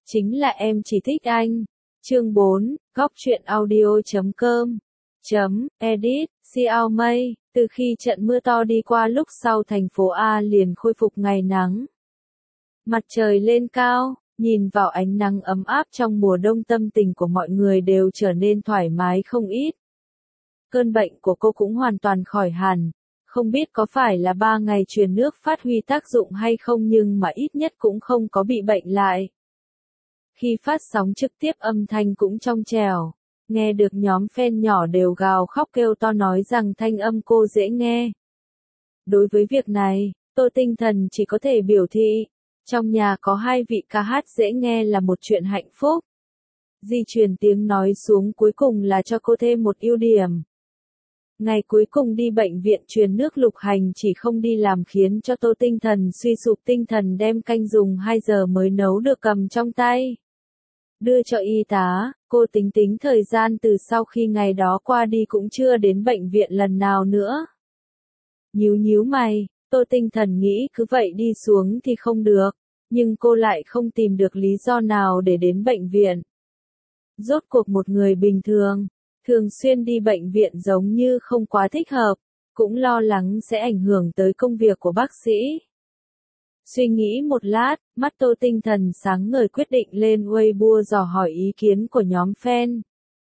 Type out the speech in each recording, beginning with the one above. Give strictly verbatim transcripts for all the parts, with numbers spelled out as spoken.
chính là em chỉ thích anh. Chương bốn, góc truyện audio chấm com chấm edit, Xiao Mây. Từ khi trận mưa to đi qua lúc sau thành phố A liền khôi phục ngày nắng. Mặt trời lên cao, nhìn vào ánh nắng ấm áp trong mùa đông, tâm tình của mọi người đều trở nên thoải mái không ít. Cơn bệnh của cô cũng hoàn toàn khỏi hẳn, không biết có phải là ba ngày truyền nước phát huy tác dụng hay không, nhưng mà ít nhất cũng không có bị bệnh lại. Khi phát sóng trực tiếp âm thanh cũng trong trẻo, nghe được nhóm fan nhỏ đều gào khóc kêu to nói rằng thanh âm cô dễ nghe. Đối với việc này, Tô Tinh Thần chỉ có thể biểu thị, trong nhà có hai vị ca hát dễ nghe là một chuyện hạnh phúc. Di truyền tiếng nói xuống cuối cùng là cho cô thêm một ưu điểm. Ngày cuối cùng đi bệnh viện truyền nước, Lục Hành chỉ không đi làm khiến cho Tô Tinh Thần suy sụp tinh thần, đem canh dùng hai giờ mới nấu được cầm trong tay. Đưa cho y tá, cô tính tính thời gian từ sau khi ngày đó qua đi cũng chưa đến bệnh viện lần nào nữa. Nhíu nhíu mày, Tô Tinh Thần nghĩ cứ vậy đi xuống thì không được, nhưng cô lại không tìm được lý do nào để đến bệnh viện. Rốt cuộc một người bình thường, thường xuyên đi bệnh viện giống như không quá thích hợp, cũng lo lắng sẽ ảnh hưởng tới công việc của bác sĩ. Suy nghĩ một lát, mắt Tô Tinh Thần sáng ngời, quyết định lên Weibo dò hỏi ý kiến của nhóm fan.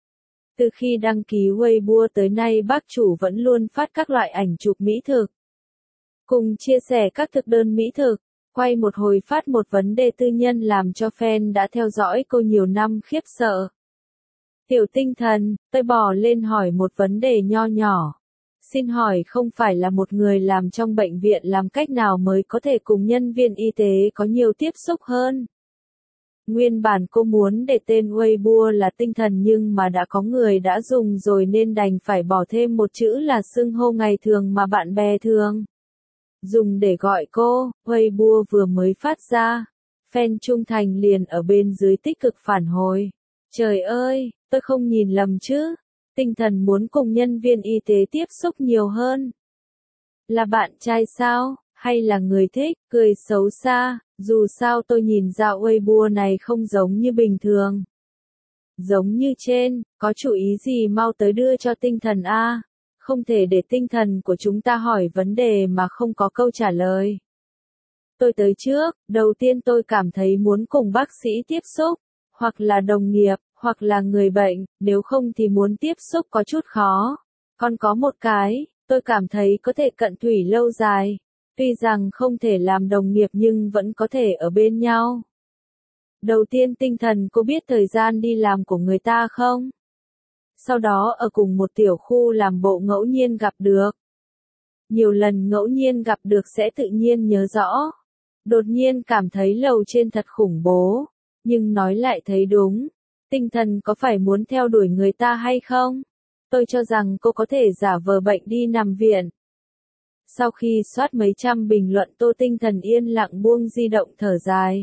Từ khi đăng ký Weibo tới nay, bác chủ vẫn luôn phát các loại ảnh chụp mỹ thực, cùng chia sẻ các thực đơn mỹ thực, quay một hồi phát một vấn đề tư nhân làm cho fan đã theo dõi cô nhiều năm khiếp sợ. Tiểu Tinh Thần, tôi bỏ lên hỏi một vấn đề nho nhỏ. Xin hỏi không phải là một người làm trong bệnh viện làm cách nào mới có thể cùng nhân viên y tế có nhiều tiếp xúc hơn? Nguyên bản cô muốn để tên Weibo là Tinh Thần, nhưng mà đã có người đã dùng rồi nên đành phải bỏ thêm một chữ là xưng hô ngày thường mà bạn bè thường dùng để gọi cô. Weibo vừa mới phát ra, fan trung thành liền ở bên dưới tích cực phản hồi. Trời ơi, tôi không nhìn lầm chứ? Tinh Thần muốn cùng nhân viên y tế tiếp xúc nhiều hơn. Là bạn trai sao, hay là người thích, cười xấu xa, dù sao tôi nhìn ra Weibo này không giống như bình thường. Giống như trên, có chủ ý gì mau tới đưa cho Tinh Thần a, không thể để tinh thần của chúng ta hỏi vấn đề mà không có câu trả lời. Tôi tới trước, đầu tiên tôi cảm thấy muốn cùng bác sĩ tiếp xúc, hoặc là đồng nghiệp, hoặc là người bệnh, nếu không thì muốn tiếp xúc có chút khó. Còn có một cái, tôi cảm thấy có thể cận thủy lâu dài, tuy rằng không thể làm đồng nghiệp nhưng vẫn có thể ở bên nhau. Đầu tiên Tinh Thần, cô biết thời gian đi làm của người ta không? Sau đó ở cùng một tiểu khu làm bộ ngẫu nhiên gặp được. Nhiều lần ngẫu nhiên gặp được sẽ tự nhiên nhớ rõ. Đột nhiên cảm thấy lầu trên thật khủng bố, nhưng nói lại thấy đúng. Tinh Thần có phải muốn theo đuổi người ta hay không? Tôi cho rằng cô có thể giả vờ bệnh đi nằm viện. Sau khi soát mấy trăm bình luận, Tô Tinh Thần yên lặng buông di động thở dài.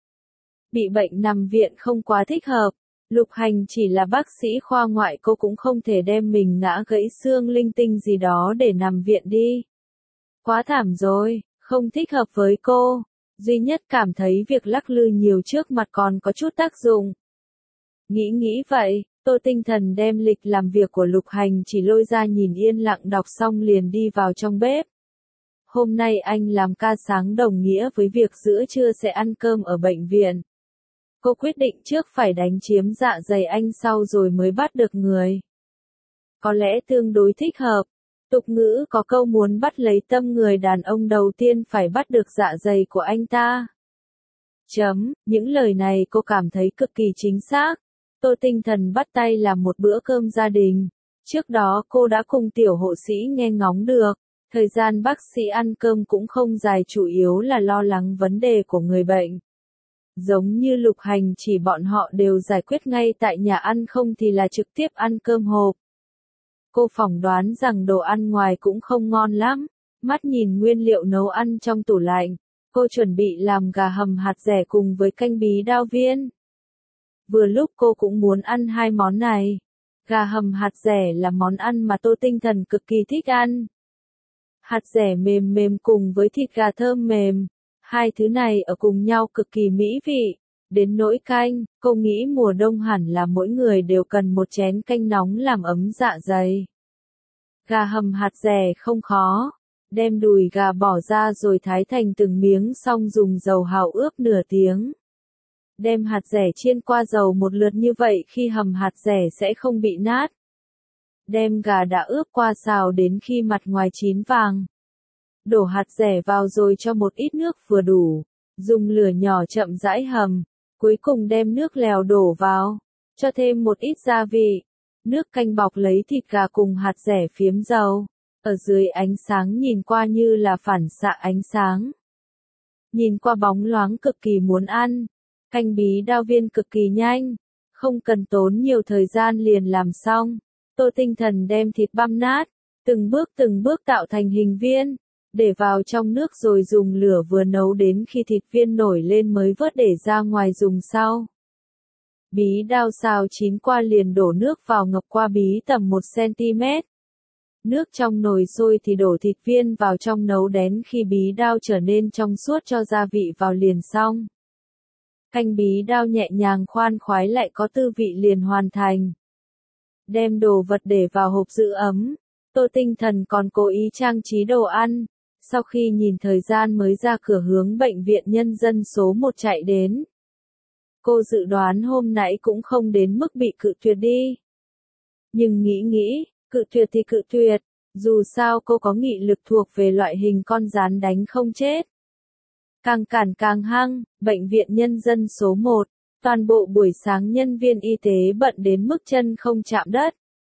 Bị bệnh nằm viện không quá thích hợp. Lục Hành chỉ là bác sĩ khoa ngoại, cô cũng không thể đem mình ngã gãy xương linh tinh gì đó để nằm viện đi. Quá thảm rồi, không thích hợp với cô. Duy nhất cảm thấy việc lắc lư nhiều trước mặt còn có chút tác dụng. Nghĩ nghĩ vậy, Tô Tinh Thần đem lịch làm việc của Lục Hành chỉ lôi ra nhìn, yên lặng đọc xong liền đi vào trong bếp. Hôm nay anh làm ca sáng đồng nghĩa với việc giữa trưa sẽ ăn cơm ở bệnh viện. Cô quyết định trước phải đánh chiếm dạ dày anh sau rồi mới bắt được người. Có lẽ tương đối thích hợp. Tục ngữ có câu muốn bắt lấy tâm người đàn ông đầu tiên phải bắt được dạ dày của anh ta. Chấm, những lời này cô cảm thấy cực kỳ chính xác. Tô Tinh Thần bắt tay làm một bữa cơm gia đình. Trước đó cô đã cùng tiểu hộ sĩ nghe ngóng được. Thời gian bác sĩ ăn cơm cũng không dài, chủ yếu là lo lắng vấn đề của người bệnh. Giống như Lục Hành chỉ bọn họ đều giải quyết ngay tại nhà ăn, không thì là trực tiếp ăn cơm hộp. Cô phỏng đoán rằng đồ ăn ngoài cũng không ngon lắm. Mắt nhìn nguyên liệu nấu ăn trong tủ lạnh, cô chuẩn bị làm gà hầm hạt dẻ cùng với canh bí đao viên. Vừa lúc cô cũng muốn ăn hai món này. Gà hầm hạt dẻ là món ăn mà Tô Tinh Thần cực kỳ thích ăn. Hạt dẻ mềm mềm cùng với thịt gà thơm mềm. Hai thứ này ở cùng nhau cực kỳ mỹ vị. Đến nỗi canh, cô nghĩ mùa đông hẳn là mỗi người đều cần một chén canh nóng làm ấm dạ dày. Gà hầm hạt dẻ không khó. Đem đùi gà bỏ ra rồi thái thành từng miếng xong dùng dầu hào ướp nửa tiếng. Đem hạt dẻ chiên qua dầu một lượt như vậy khi hầm hạt dẻ sẽ không bị nát. Đem gà đã ướp qua xào đến khi mặt ngoài chín vàng. Đổ hạt dẻ vào rồi cho một ít nước vừa đủ. Dùng lửa nhỏ chậm rãi hầm. Cuối cùng đem nước lèo đổ vào. Cho thêm một ít gia vị. Nước canh bọc lấy thịt gà cùng hạt dẻ phiếm dầu. Ở dưới ánh sáng nhìn qua như là phản xạ ánh sáng. Nhìn qua bóng loáng cực kỳ muốn ăn. Canh bí đao viên cực kỳ nhanh. Không cần tốn nhiều thời gian liền làm xong. Tô Tinh Thần đem thịt băm nát. Từng bước từng bước tạo thành hình viên. Để vào trong nước rồi dùng lửa vừa nấu đến khi thịt viên nổi lên mới vớt để ra ngoài dùng sau. Bí đao xào chín qua liền đổ nước vào ngập qua bí tầm một xăng ti mét. Nước trong nồi sôi thì đổ thịt viên vào trong nấu đến khi bí đao trở nên trong suốt cho gia vị vào liền xong. Canh bí đao nhẹ nhàng khoan khoái lại có tư vị liền hoàn thành. Đem đồ vật để vào hộp giữ ấm. Tô Tinh Thần còn cố ý trang trí đồ ăn. Sau khi nhìn thời gian mới ra cửa hướng bệnh viện nhân dân số một chạy đến. Cô dự đoán hôm nãy cũng không đến mức bị cự tuyệt đi. Nhưng nghĩ nghĩ, cự tuyệt thì cự tuyệt, dù sao cô có nghị lực thuộc về loại hình con rán đánh không chết. Càng cản càng hăng, bệnh viện nhân dân số một, toàn bộ buổi sáng nhân viên y tế bận đến mức chân không chạm đất.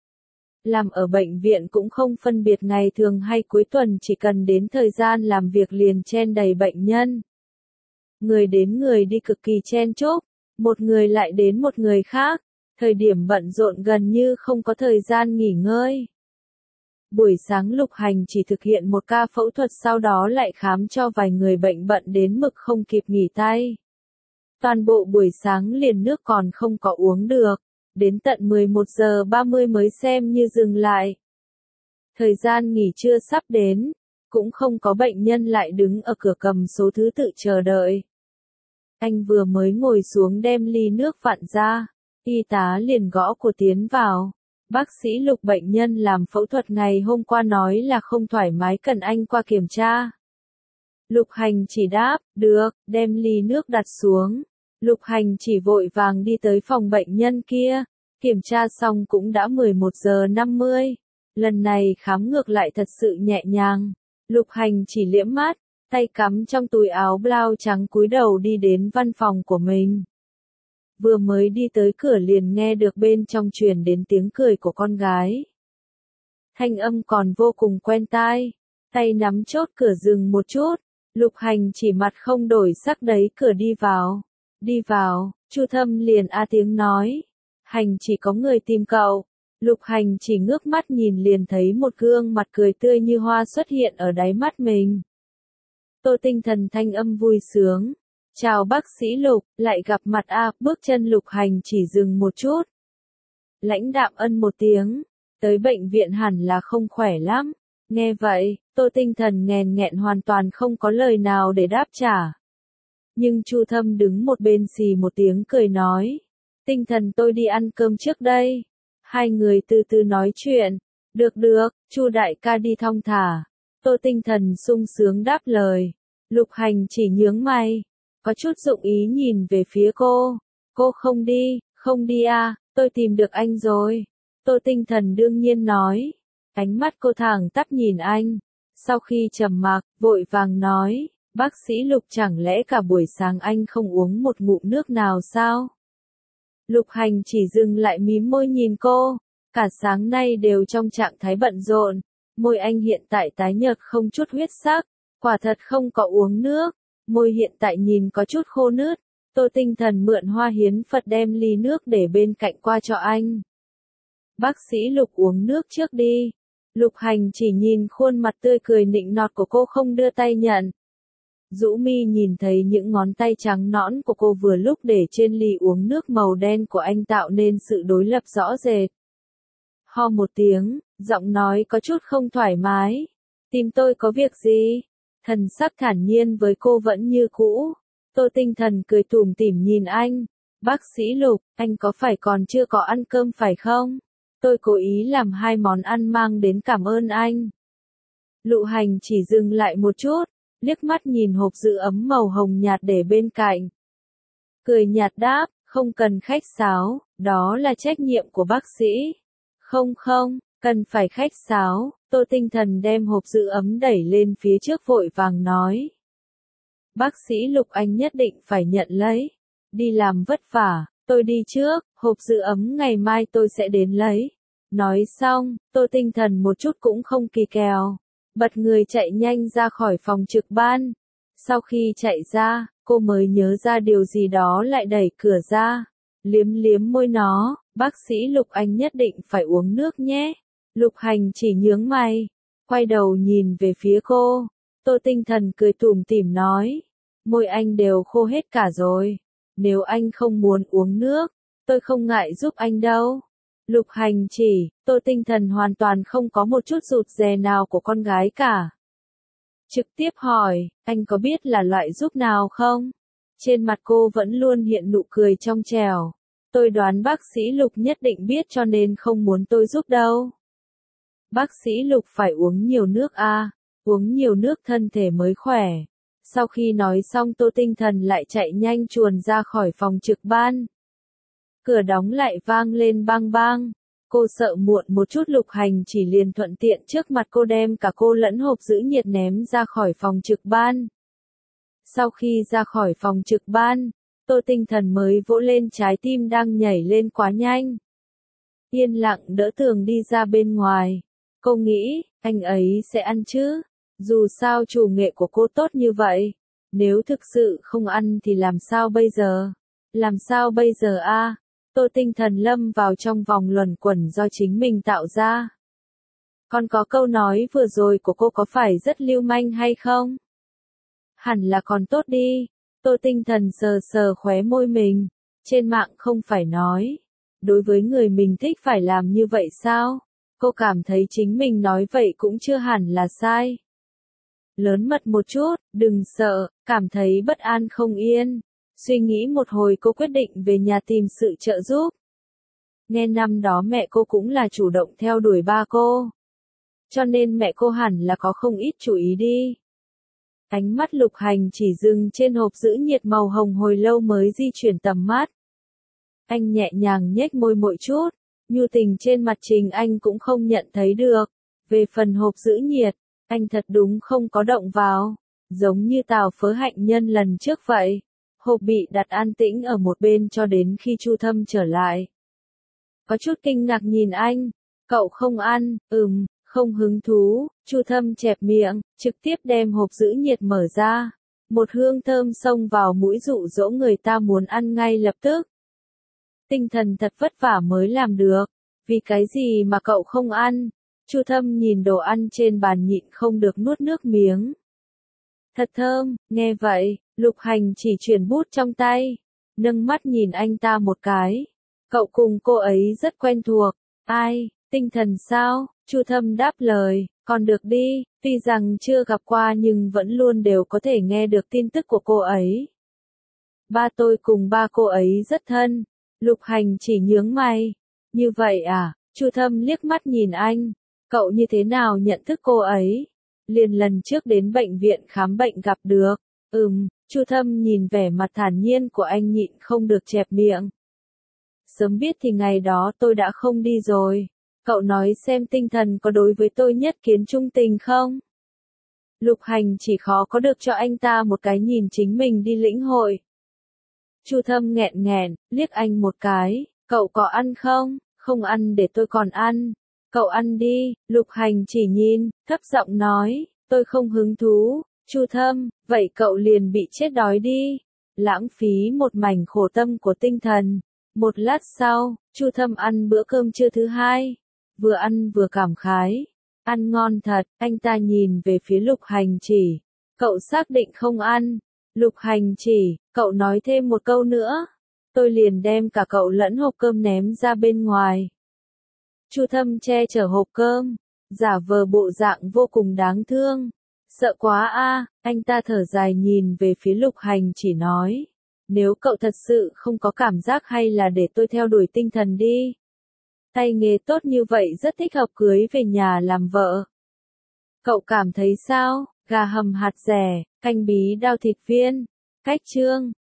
Làm ở bệnh viện cũng không phân biệt ngày thường hay cuối tuần, chỉ cần đến thời gian làm việc liền chen đầy bệnh nhân. Người đến người đi cực kỳ chen chúc, một người lại đến một người khác, thời điểm bận rộn gần như không có thời gian nghỉ ngơi. Buổi sáng Lục Hành chỉ thực hiện một ca phẫu thuật sau đó lại khám cho vài người bệnh bận đến mực không kịp nghỉ tay. Toàn bộ buổi sáng liền nước còn không có uống được. Đến tận mười một giờ ba mươi mới xem như dừng lại. Thời gian nghỉ trưa sắp đến, cũng không có bệnh nhân lại đứng ở cửa cầm số thứ tự chờ đợi. Anh vừa mới ngồi xuống đem ly nước vặn ra, y tá liền gõ cửa tiến vào. Bác sĩ Lục, bệnh nhân làm phẫu thuật ngày hôm qua nói là không thoải mái cần anh qua kiểm tra. Lục Hành chỉ đáp, được, đem ly nước đặt xuống. Lục Hành chỉ vội vàng đi tới phòng bệnh nhân kia, kiểm tra xong cũng đã mười một giờ năm mươi. Lần này khám ngược lại thật sự nhẹ nhàng. Lục Hành chỉ liễm mắt, tay cắm trong túi áo blau trắng cúi đầu đi đến văn phòng của mình. Vừa mới đi tới cửa liền nghe được bên trong truyền đến tiếng cười của con gái. Thanh âm còn vô cùng quen tai, tay nắm chốt cửa dừng một chút, Lục Hành chỉ mặt không đổi sắc đẩy cửa đi vào. Đi vào, Chu Thâm liền a tiếng nói. Hành chỉ có người tìm cậu. Lục Hành chỉ ngước mắt nhìn liền thấy một gương mặt cười tươi như hoa xuất hiện ở đáy mắt mình. Tô Tinh Thần thanh âm vui sướng. Chào bác sĩ Lục, lại gặp mặt a. Bước chân Lục Hành chỉ dừng một chút. Lãnh đạm ân một tiếng. Tới bệnh viện hẳn là không khỏe lắm. Nghe vậy, Tô Tinh Thần nghẹn nghẹn hoàn toàn không có lời nào để đáp trả. Nhưng Chu Thâm đứng một bên xì một tiếng cười nói. Tinh Thần tôi đi ăn cơm trước đây. Hai người từ từ nói chuyện. Được được, Chu đại ca đi thong thả. Tô Tinh Thần sung sướng đáp lời. Lục Hành chỉ nhướng mày. Có chút dụng ý nhìn về phía cô. Cô không đi, không đi à, tôi tìm được anh rồi. Tô Tinh Thần đương nhiên nói. Ánh mắt cô thẳng tắp nhìn anh. Sau khi trầm mặc, vội vàng nói. Bác sĩ Lục, chẳng lẽ cả buổi sáng anh không uống một ngụm nước nào sao? Lục Hành chỉ dừng lại mím môi nhìn cô. Cả sáng nay đều trong trạng thái bận rộn. Môi anh hiện tại tái nhợt không chút huyết sắc. Quả thật không có uống nước. Môi hiện tại nhìn có chút khô nứt. Tô Tinh Thần mượn Hoa Hiến Phật đem ly nước để bên cạnh qua cho anh. Bác sĩ Lục uống nước trước đi. Lục Hành chỉ nhìn khuôn mặt tươi cười nịnh nọt của cô không đưa tay nhận. Dũ mi nhìn thấy những ngón tay trắng nõn của cô vừa lúc để trên ly uống nước màu đen của anh tạo nên sự đối lập rõ rệt. Ho một tiếng, giọng nói có chút không thoải mái. Tìm tôi có việc gì? Thần sắc thản nhiên với cô vẫn như cũ. Tô Tinh Thần cười tủm tỉm nhìn anh. Bác sĩ Lục, anh có phải còn chưa có ăn cơm phải không? Tôi cố ý làm hai món ăn mang đến cảm ơn anh. Lục Hành chỉ dừng lại một chút, liếc mắt nhìn hộp giữ ấm màu hồng nhạt để bên cạnh. Cười nhạt đáp, không cần khách sáo, đó là trách nhiệm của bác sĩ. Không không, cần phải khách sáo, Tô Tinh Thần đem hộp giữ ấm đẩy lên phía trước vội vàng nói. Bác sĩ Lục, anh nhất định phải nhận lấy. Đi làm vất vả, tôi đi trước, hộp giữ ấm ngày mai tôi sẽ đến lấy. Nói xong, Tô Tinh Thần một chút cũng không kỳ kèo, bật người chạy nhanh ra khỏi phòng trực ban. Sau khi chạy ra, cô mới nhớ ra điều gì đó lại đẩy cửa ra, liếm liếm môi nó, bác sĩ Lục, anh nhất định phải uống nước nhé. Lục Hành chỉ nhướng mày, quay đầu nhìn về phía cô. Tô Tinh Thần cười tủm tỉm nói, môi anh đều khô hết cả rồi. Nếu anh không muốn uống nước, tôi không ngại giúp anh đâu. Lục Hành chỉ, Tô Tinh Thần hoàn toàn không có một chút rụt rè nào của con gái cả. Trực tiếp hỏi, anh có biết là loại giúp nào không? Trên mặt cô vẫn luôn hiện nụ cười trong trẻo. Tôi đoán bác sĩ Lục nhất định biết cho nên không muốn tôi giúp đâu. Bác sĩ Lục phải uống nhiều nước a, uống nhiều nước thân thể mới khỏe. Sau khi nói xong Tô Tinh Thần lại chạy nhanh chuồn ra khỏi phòng trực ban. Cửa đóng lại vang lên bang bang. Cô sợ muộn một chút Lục Hành chỉ liền thuận tiện trước mặt cô đem cả cô lẫn hộp giữ nhiệt ném ra khỏi phòng trực ban. Sau khi ra khỏi phòng trực ban, Tô Tinh Thần mới vỗ lên trái tim đang nhảy lên quá nhanh. Yên lặng đỡ tường đi ra bên ngoài. Cô nghĩ, anh ấy sẽ ăn chứ? Dù sao chủ nghệ của cô tốt như vậy. Nếu thực sự không ăn thì làm sao bây giờ? Làm sao bây giờ a? Tô Tinh Thần lâm vào trong vòng luẩn quẩn do chính mình tạo ra. Còn có câu nói vừa rồi của cô có phải rất lưu manh hay không? Hẳn là còn tốt đi. Tô Tinh Thần sờ sờ khóe môi mình. Trên mạng không phải nói. Đối với người mình thích phải làm như vậy sao? Cô cảm thấy chính mình nói vậy cũng chưa hẳn là sai. Lớn mật một chút, đừng sợ, cảm thấy bất an không yên. Suy nghĩ một hồi cô quyết định về nhà tìm sự trợ giúp. Nghe năm đó mẹ cô cũng là chủ động theo đuổi ba cô. Cho nên mẹ cô hẳn là có không ít chú ý đi. Ánh mắt Lục Hành chỉ dừng trên hộp giữ nhiệt màu hồng hồi lâu mới di chuyển tầm mắt. Anh nhẹ nhàng nhếch môi một chút, nhu tình trên mặt Trình Anh cũng không nhận thấy được. Về phần hộp giữ nhiệt, anh thật đúng không có động vào, giống như Tào Phớ Hạnh Nhân lần trước vậy. Hộp bị đặt an tĩnh ở một bên cho đến khi Chu Thâm trở lại. Có chút kinh ngạc nhìn anh, cậu không ăn, ừm, không hứng thú. Chu Thâm chẹp miệng, trực tiếp đem hộp giữ nhiệt mở ra. Một hương thơm xông vào mũi dụ dỗ người ta muốn ăn ngay lập tức. Tinh Thần thật vất vả mới làm được, vì cái gì mà cậu không ăn? Chu Thâm nhìn đồ ăn trên bàn nhịn không được nuốt nước miếng. Thật thơm, nghe vậy, Lục Hành chỉ chuyển bút trong tay, nâng mắt nhìn anh ta một cái. Cậu cùng cô ấy rất quen thuộc. Ai, Tinh Thần sao? Chu Thâm đáp lời, còn được đi, tuy rằng chưa gặp qua nhưng vẫn luôn đều có thể nghe được tin tức của cô ấy. Ba tôi cùng ba cô ấy rất thân. Lục Hành chỉ nhướng mày. Như vậy à? Chu Thâm liếc mắt nhìn anh. Cậu như thế nào nhận thức cô ấy? Liền lần trước đến bệnh viện khám bệnh gặp được. Ừm, Chu Thâm nhìn vẻ mặt thản nhiên của anh nhịn không được chẹp miệng. Sớm biết thì ngày đó tôi đã không đi rồi. Cậu nói xem Tinh Thần có đối với tôi nhất kiến trung tình không? Lục Hành chỉ khó có được cho anh ta một cái nhìn chính mình đi lĩnh hội. Chu Thâm nghẹn nghẹn, liếc anh một cái. Cậu có ăn không? Không ăn để tôi còn ăn. Cậu ăn đi. Lục Hành chỉ nhìn, thấp giọng nói, tôi không hứng thú. Chu Thâm, vậy cậu liền bị chết đói đi. Lãng phí một mảnh khổ tâm của Tinh Thần. Một lát sau, Chu Thâm ăn bữa cơm trưa thứ hai. Vừa ăn vừa cảm khái. Ăn ngon thật, anh ta nhìn về phía Lục Hành chỉ. Cậu xác định không ăn. Lục Hành chỉ, cậu nói thêm một câu nữa. Tôi liền đem cả cậu lẫn hộp cơm ném ra bên ngoài. Chu Thâm che chở hộp cơm, giả vờ bộ dạng vô cùng đáng thương. Sợ quá a, anh ta thở dài nhìn về phía Lục Hành chỉ nói. Nếu cậu thật sự không có cảm giác hay là để tôi theo đuổi tinh thần đi. Tay nghề tốt như vậy rất thích hợp cưới về nhà làm vợ. Cậu cảm thấy sao? Gà hầm hạt rẻ, canh bí đao thịt viên. Cách chương